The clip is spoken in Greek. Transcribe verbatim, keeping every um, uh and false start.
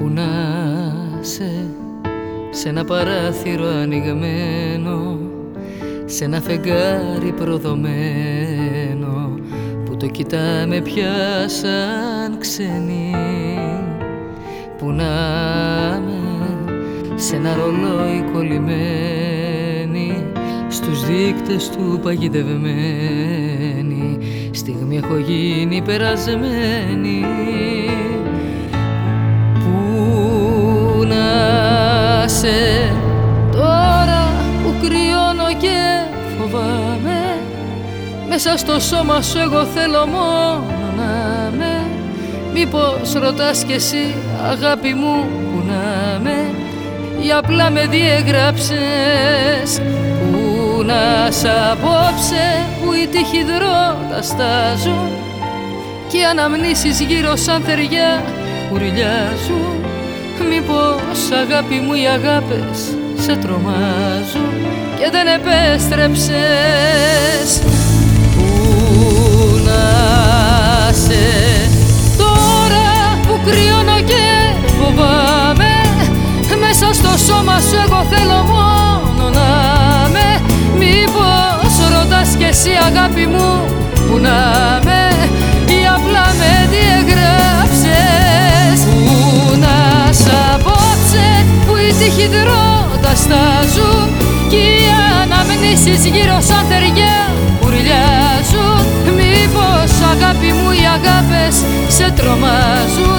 Που να σε, σε ένα παράθυρο ανοιγμένο, σε ένα φεγγάρι προδομένο, που το κοιτάμε πια σαν ξένοι. Που να με, σε ένα ρολόι κολλημένη, στους δείκτες του παγιδευμένη, στιγμή έχω γίνει περασμένη. Που να σε, τώρα που κρυώνω και φοβάμαι, μέσα στο σώμα σου εγώ θέλω μόνο να με. Μήπως ρωτάς κι εσύ αγάπη μου που να με, ή απλά με διέγραψες. Που να σ' απόψε που οι τείχοι δρότα στάζουν και οι αναμνήσεις γύρω σαν θεριά ουρλιάζουν. Μήπως αγάπη μου οι αγάπες σε τρομάζουν και δεν επέστρεψες. Που να σε, τώρα που κρυώνω και φοβάμαι, μέσα στο σώμα σου εγώ θέλω μόνο να με. Μήπως ρωτάς κι εσύ αγάπη μου που να με, ή απλά με διεγράψες. Που να σ' απόψε που οι τείχοι δρότα στάζουν κι οι αναμνήσεις γύρω σαν θεριά ουρλιάζουν. Μήπως αγάπη μου οι αγάπες σε τρομάζουν